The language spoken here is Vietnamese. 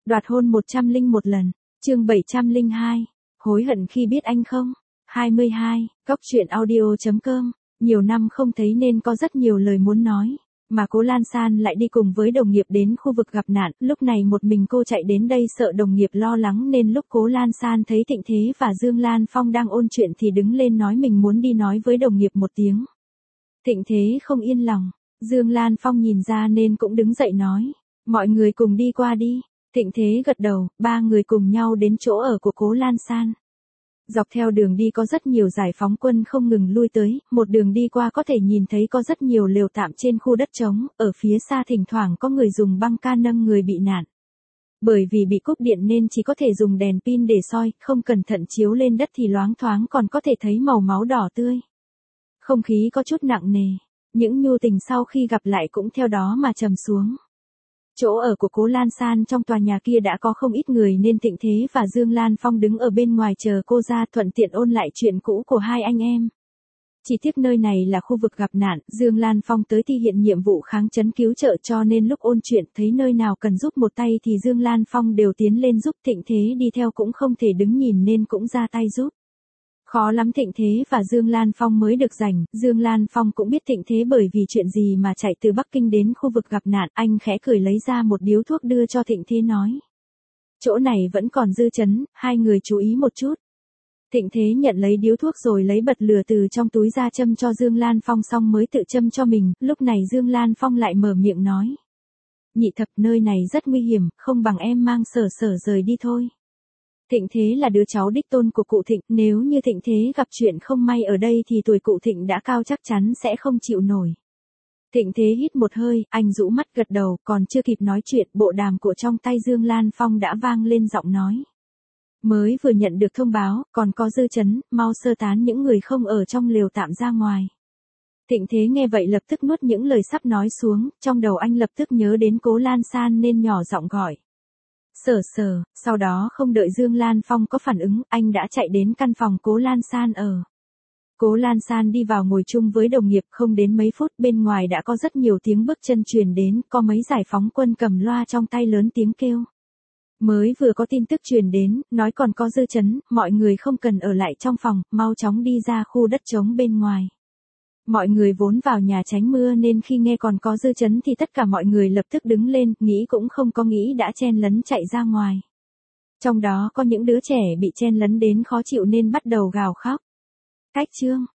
Đoạt hôn 101 lần. Chương 702. Hối hận khi biết anh không? 22. Góc truyện audio.com. Nhiều năm không thấy nên có rất nhiều lời muốn nói. Mà Cố Lan San lại đi cùng với đồng nghiệp đến khu vực gặp nạn, lúc này một mình cô chạy đến đây sợ đồng nghiệp lo lắng nên lúc Cố Lan San thấy Thịnh Thế và Dương Lan Phong đang ôn chuyện thì đứng lên nói mình muốn đi nói với đồng nghiệp một tiếng. Thịnh Thế không yên lòng, Dương Lan Phong nhìn ra nên cũng đứng dậy nói, mọi người cùng đi qua đi. Thịnh Thế gật đầu, ba người cùng nhau đến chỗ ở của Cố Lan San. Dọc theo đường đi có rất nhiều giải phóng quân không ngừng lui tới, một đường đi qua có thể nhìn thấy có rất nhiều lều tạm trên khu đất trống, ở phía xa thỉnh thoảng có người dùng băng ca nâng người bị nạn. Bởi vì bị cúp điện nên chỉ có thể dùng đèn pin để soi, không cẩn thận chiếu lên đất thì loáng thoáng còn có thể thấy màu máu đỏ tươi. Không khí có chút nặng nề, những nhu tình sau khi gặp lại cũng theo đó mà trầm xuống. Chỗ ở của Cố Lan San trong tòa nhà kia đã có không ít người nên Thịnh Thế và Dương Lan Phong đứng ở bên ngoài chờ cô ra thuận tiện ôn lại chuyện cũ của hai anh em. Chỉ tiếc nơi này là khu vực gặp nạn, Dương Lan Phong tới thi hiện nhiệm vụ kháng chấn cứu trợ cho nên lúc ôn chuyện thấy nơi nào cần giúp một tay thì Dương Lan Phong đều tiến lên giúp. Thịnh Thế đi theo cũng không thể đứng nhìn nên cũng ra tay giúp. Khó lắm Thịnh Thế và Dương Lan Phong mới được rảnh, Dương Lan Phong cũng biết Thịnh Thế bởi vì chuyện gì mà chạy từ Bắc Kinh đến khu vực gặp nạn, anh khẽ cười lấy ra một điếu thuốc đưa cho Thịnh Thế nói. Chỗ này vẫn còn dư chấn, hai người chú ý một chút. Thịnh Thế nhận lấy điếu thuốc rồi lấy bật lửa từ trong túi ra châm cho Dương Lan Phong xong mới tự châm cho mình, lúc này Dương Lan Phong lại mở miệng nói. Nhị thập nơi này rất nguy hiểm, không bằng em mang Sở Sở rời đi thôi. Thịnh Thế là đứa cháu đích tôn của cụ Thịnh, nếu như Thịnh Thế gặp chuyện không may ở đây thì tuổi cụ Thịnh đã cao chắc chắn sẽ không chịu nổi. Thịnh Thế hít một hơi, anh rũ mắt gật đầu, còn chưa kịp nói chuyện, bộ đàm của trong tay Dương Lan Phong đã vang lên giọng nói. Mới vừa nhận được thông báo, còn có dư chấn, mau sơ tán những người không ở trong lều tạm ra ngoài. Thịnh Thế nghe vậy lập tức nuốt những lời sắp nói xuống, trong đầu anh lập tức nhớ đến Cố Lan San nên nhỏ giọng gọi. Sở Sở, sau đó không đợi Dương Lan Phong có phản ứng, anh đã chạy đến căn phòng Cố Lan San ở. Cố Lan San đi vào ngồi chung với đồng nghiệp, không đến mấy phút bên ngoài đã có rất nhiều tiếng bước chân truyền đến, có mấy giải phóng quân cầm loa trong tay lớn tiếng kêu. Mới vừa có tin tức truyền đến, nói còn có dư chấn, mọi người không cần ở lại trong phòng, mau chóng đi ra khu đất trống bên ngoài. Mọi người vốn vào nhà tránh mưa nên khi nghe còn có dư chấn thì tất cả mọi người lập tức đứng lên, nghĩ cũng không có nghĩ đã chen lấn chạy ra ngoài. Trong đó có những đứa trẻ bị chen lấn đến khó chịu nên bắt đầu gào khóc. Cách chương.